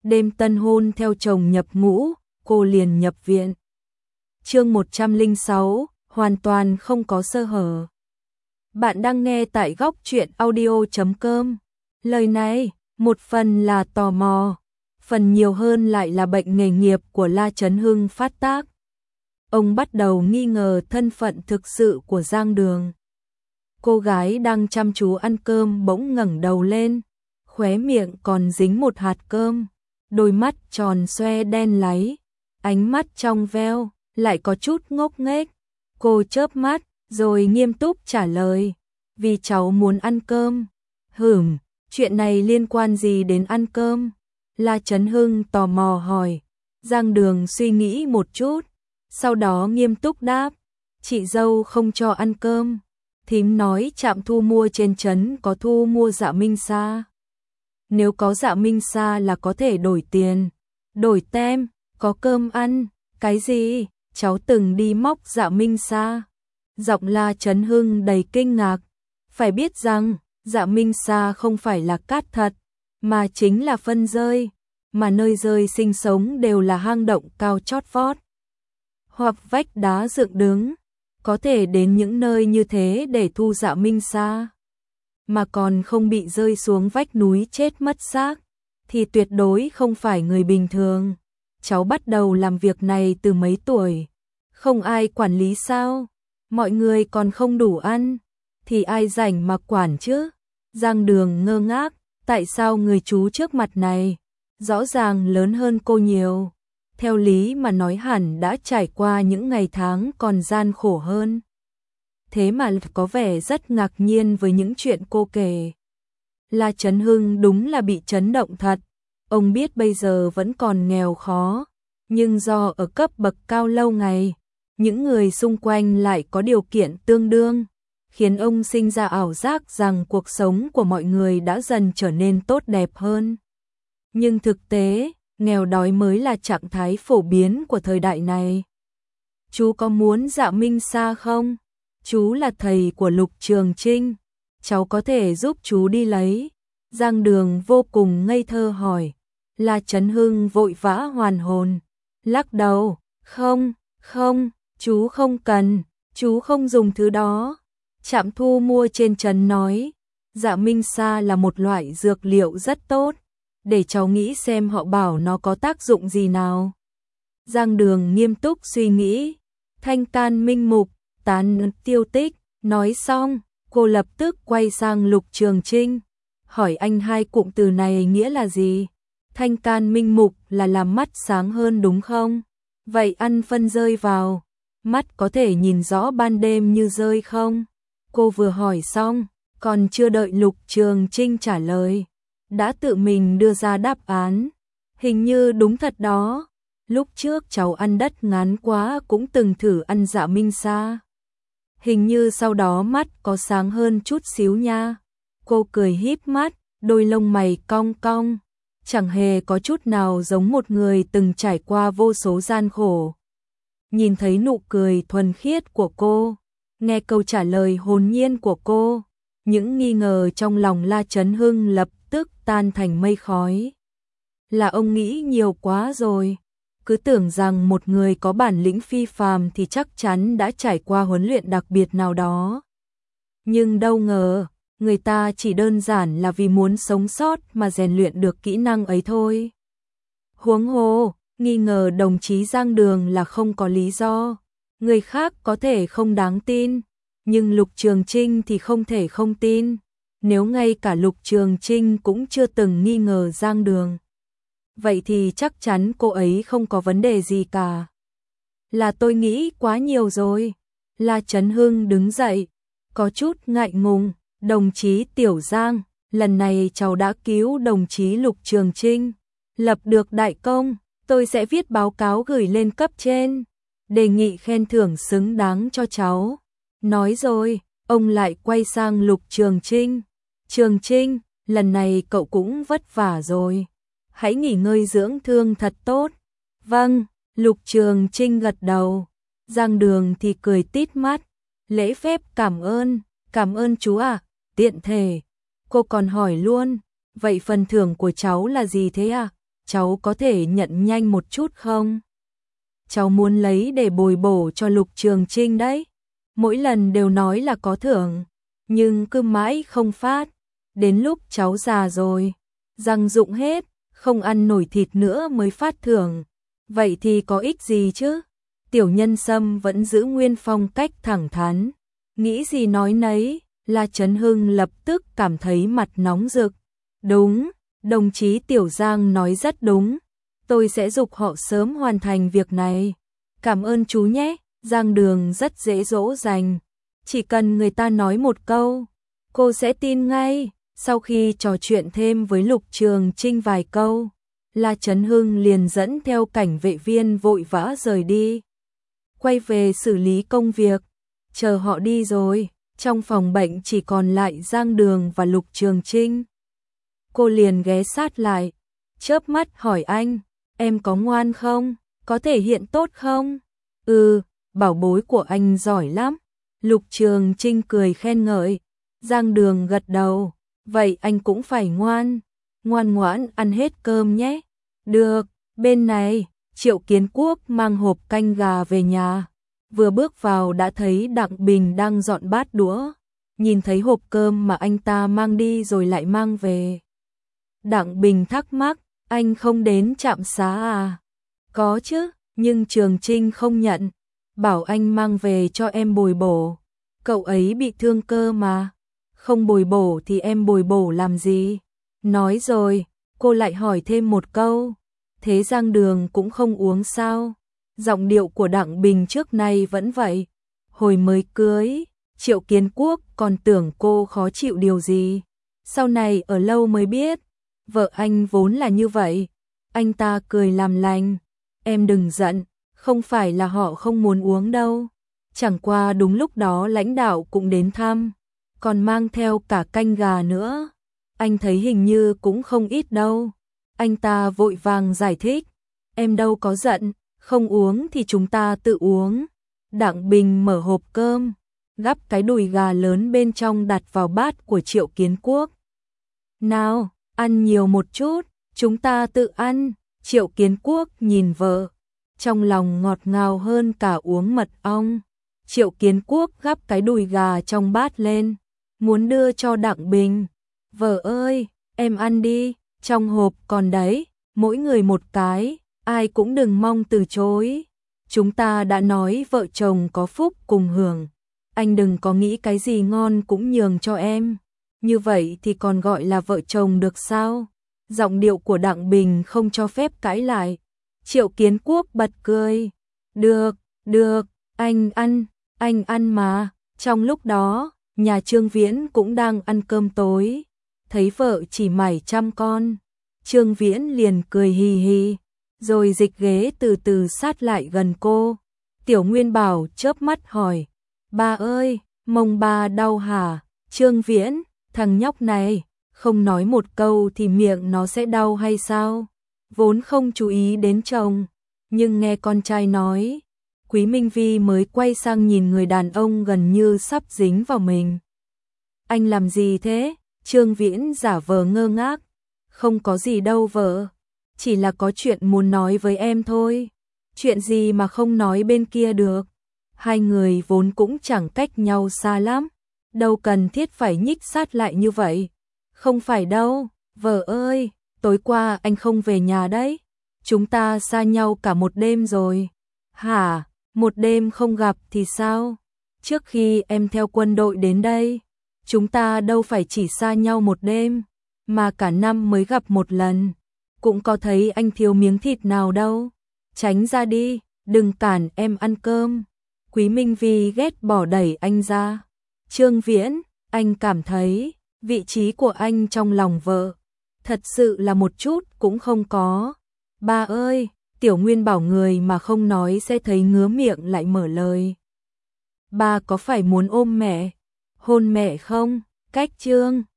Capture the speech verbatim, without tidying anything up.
Đêm tân hôn theo chồng nhập ngũ, cô liền nhập viện. Chương một trăm lẻ sáu, hoàn toàn không có sơ hở. Bạn đang nghe tại góc truyện audio chấm com. Lời này, một phần là tò mò, phần nhiều hơn lại là bệnh nghề nghiệp của La Chấn Hưng phát tác. Ông bắt đầu nghi ngờ thân phận thực sự của Giang Đường. Cô gái đang chăm chú ăn cơm bỗng ngẩng đầu lên, khóe miệng còn dính một hạt cơm, đôi mắt tròn xoe đen láy, ánh mắt trong veo, lại có chút ngốc nghếch. Cô chớp mắt, rồi nghiêm túc trả lời, vì cháu muốn ăn cơm. Hửm, chuyện này liên quan gì đến ăn cơm? La Chấn Hưng tò mò hỏi. Giang Đường suy nghĩ một chút, sau đó nghiêm túc đáp, chị dâu không cho ăn cơm. Thím nói trạm thu mua trên trấn có thu mua dạ minh sa. Nếu có dạ minh sa là có thể đổi tiền, đổi tem, có cơm ăn. Cái gì? Cháu từng đi móc dạ minh sa. Giọng La Chấn Hưng đầy kinh ngạc. Phải biết rằng, dạ minh sa không phải là cát thật, mà chính là phân rơi, mà nơi rơi sinh sống đều là hang động cao chót vót, hoặc vách đá dựng đứng. Có thể đến những nơi như thế để thu dạ minh sa, mà còn không bị rơi xuống vách núi chết mất xác, thì tuyệt đối không phải người bình thường. Cháu bắt đầu làm việc này từ mấy tuổi? Không ai quản lý sao? Mọi người còn không đủ ăn, thì ai rảnh mà quản chứ? Giang Đường ngơ ngác, tại sao người chú trước mặt này, rõ ràng lớn hơn cô nhiều, theo lý mà nói hẳn đã trải qua những ngày tháng còn gian khổ hơn. Thế mà có vẻ rất ngạc nhiên với những chuyện cô kể. La Chấn Hưng đúng là bị chấn động thật. Ông biết bây giờ vẫn còn nghèo khó, nhưng do ở cấp bậc cao lâu ngày, những người xung quanh lại có điều kiện tương đương, khiến ông sinh ra ảo giác rằng cuộc sống của mọi người đã dần trở nên tốt đẹp hơn. Nhưng thực tế, nghèo đói mới là trạng thái phổ biến của thời đại này. Chú có muốn dạ minh sa không? Chú là thầy của Lục Trường Trinh, cháu có thể giúp chú đi lấy. Giang Đường vô cùng ngây thơ hỏi. La Chấn Hưng vội vã hoàn hồn, lắc đầu, không, không, chú không cần, chú không dùng thứ đó. Trạm thu mua trên trấn nói, dạ minh sa là một loại dược liệu rất tốt, để cháu nghĩ xem họ bảo nó có tác dụng gì nào. Giang Đường nghiêm túc suy nghĩ, thanh can minh mục, tán tiêu tích. Nói xong, cô lập tức quay sang Lục Trường Trinh, hỏi anh hai cụm từ này nghĩa là gì? Thanh can minh mục là làm mắt sáng hơn đúng không? Vậy ăn phân rơi vào, mắt có thể nhìn rõ ban đêm như rơi không? Cô vừa hỏi xong, còn chưa đợi Lục Trường Trinh trả lời, đã tự mình đưa ra đáp án. Hình như đúng thật đó. Lúc trước cháu ăn đất ngán quá cũng từng thử ăn dạ minh sa. Hình như sau đó mắt có sáng hơn chút xíu nha. Cô cười híp mắt, đôi lông mày cong cong, chẳng hề có chút nào giống một người từng trải qua vô số gian khổ. Nhìn thấy nụ cười thuần khiết của cô, nghe câu trả lời hồn nhiên của cô, những nghi ngờ trong lòng La Chấn Hưng lập tức tan thành mây khói. Là ông nghĩ nhiều quá rồi, cứ tưởng rằng một người có bản lĩnh phi phàm thì chắc chắn đã trải qua huấn luyện đặc biệt nào đó. Nhưng đâu ngờ, người ta chỉ đơn giản là vì muốn sống sót mà rèn luyện được kỹ năng ấy thôi. Huống hồ, nghi ngờ đồng chí Giang Đường là không có lý do. Người khác có thể không đáng tin, nhưng Lục Trường Trinh thì không thể không tin. Nếu ngay cả Lục Trường Trinh cũng chưa từng nghi ngờ Giang Đường, vậy thì chắc chắn cô ấy không có vấn đề gì cả. Là tôi nghĩ quá nhiều rồi. La Chấn Hưng đứng dậy, có chút ngại ngùng. Đồng chí Tiểu Giang, lần này cháu đã cứu đồng chí Lục Trường Trinh, lập được đại công, tôi sẽ viết báo cáo gửi lên cấp trên, đề nghị khen thưởng xứng đáng cho cháu. Nói rồi, ông lại quay sang Lục Trường Trinh. Trường Trinh, lần này cậu cũng vất vả rồi, hãy nghỉ ngơi dưỡng thương thật tốt. Vâng, Lục Trường Trinh gật đầu. Giang Đường thì cười tít mắt, lễ phép cảm ơn, cảm ơn chú à. Tiện thể, cô còn hỏi luôn, vậy phần thưởng của cháu là gì thế à? cháu có thể nhận nhanh một chút không? Cháu muốn lấy để bồi bổ cho Lục Trường Trinh đấy. Mỗi lần đều nói là có thưởng, nhưng cứ mãi không phát. Đến lúc cháu già rồi, răng rụng hết, không ăn nổi thịt nữa mới phát thưởng. Vậy thì có ích gì chứ? Tiểu Nhân Sâm vẫn giữ nguyên phong cách thẳng thắn. Nghĩ gì nói nấy, La Chấn Hưng lập tức cảm thấy mặt nóng rực. Đúng, đồng chí Tiểu Giang nói rất đúng. Tôi sẽ giục họ sớm hoàn thành việc này. Cảm ơn chú nhé. Giang Đường rất dễ dỗ dành. Chỉ cần người ta nói một câu, cô sẽ tin ngay. Sau khi trò chuyện thêm với Lục Trường Trinh vài câu, La Chấn Hưng liền dẫn theo cảnh vệ viên vội vã rời đi. Quay về xử lý công việc. Chờ họ đi rồi, trong phòng bệnh chỉ còn lại Giang Đường và Lục Trường Trinh. Cô liền ghé sát lại, chớp mắt hỏi anh, em có ngoan không? Có thể hiện tốt không? Ừ, bảo bối của anh giỏi lắm. Lục Trường Trinh cười khen ngợi. Giang Đường gật đầu, vậy anh cũng phải ngoan, ngoan ngoãn ăn hết cơm nhé. Được, bên này, Triệu Kiến Quốc mang hộp canh gà về nhà. Vừa bước vào đã thấy Đặng Bình đang dọn bát đũa. Nhìn thấy hộp cơm mà anh ta mang đi rồi lại mang về. Đặng Bình thắc mắc, anh không đến trạm xá à? Có chứ, nhưng Trường Trinh không nhận. Bảo anh mang về cho em bồi bổ. Cậu ấy bị thương cơ mà. Không bồi bổ thì em bồi bổ làm gì? Nói rồi, cô lại hỏi thêm một câu. Thế Giang Đường cũng không uống sao? Giọng điệu của Đặng Bình trước nay vẫn vậy. Hồi mới cưới, Triệu Kiến Quốc còn tưởng cô khó chịu điều gì. Sau này ở lâu mới biết, vợ anh vốn là như vậy. Anh ta cười làm lành. Em đừng giận, không phải là họ không muốn uống đâu. Chẳng qua đúng lúc đó lãnh đạo cũng đến thăm, còn mang theo cả canh gà nữa. Anh thấy hình như cũng không ít đâu. Anh ta vội vàng giải thích. Em đâu có giận, không uống thì chúng ta tự uống. Đặng Bình mở hộp cơm, gắp cái đùi gà lớn bên trong đặt vào bát của Triệu Kiến Quốc. Nào, ăn nhiều một chút, chúng ta tự ăn. Triệu Kiến Quốc nhìn vợ, trong lòng ngọt ngào hơn cả uống mật ong. Triệu Kiến Quốc gắp cái đùi gà trong bát lên, muốn đưa cho Đặng Bình. Vợ ơi, em ăn đi, trong hộp còn đấy, mỗi người một cái, ai cũng đừng mong từ chối. Chúng ta đã nói vợ chồng có phúc cùng hưởng, anh đừng có nghĩ cái gì ngon cũng nhường cho em. Như vậy thì còn gọi là vợ chồng được sao? Giọng điệu của Đặng Bình không cho phép cãi lại. Triệu Kiến Quốc bật cười. Được, được, anh ăn, anh ăn mà. Trong lúc đó, nhà Trương Viễn cũng đang ăn cơm tối. Thấy vợ chỉ mải chăm con, Trương Viễn liền cười hì hì, rồi dịch ghế từ từ sát lại gần cô. Tiểu Nguyên Bảo chớp mắt hỏi, ba ơi, mông ba đau hả? Trương Viễn, thằng nhóc này, không nói một câu thì miệng nó sẽ đau hay sao? Vốn không chú ý đến chồng, nhưng nghe con trai nói, Quý Minh Vi mới quay sang nhìn người đàn ông gần như sắp dính vào mình. Anh làm gì thế? Trương Viễn giả vờ ngơ ngác. Không có gì đâu vợ, chỉ là có chuyện muốn nói với em thôi. Chuyện gì mà không nói bên kia được? Hai người vốn cũng chẳng cách nhau xa lắm, đâu cần thiết phải nhích sát lại như vậy. Không phải đâu, vợ ơi, tối qua anh không về nhà đấy. Chúng ta xa nhau cả một đêm rồi. Hả, một đêm không gặp thì sao? Trước khi em theo quân đội đến đây, chúng ta đâu phải chỉ xa nhau một đêm, mà cả năm mới gặp một lần. Cũng có thấy anh thiếu miếng thịt nào đâu. Tránh ra đi, đừng cản em ăn cơm. Quý Minh Vi ghét bỏ đẩy anh ra. Trương Viễn, anh cảm thấy vị trí của anh trong lòng vợ thật sự là một chút cũng không có. Ba ơi, Tiểu Nguyên Bảo người mà không nói sẽ thấy ngứa miệng lại mở lời. Ba có phải muốn ôm mẹ, hôn mẹ không? Cách Trương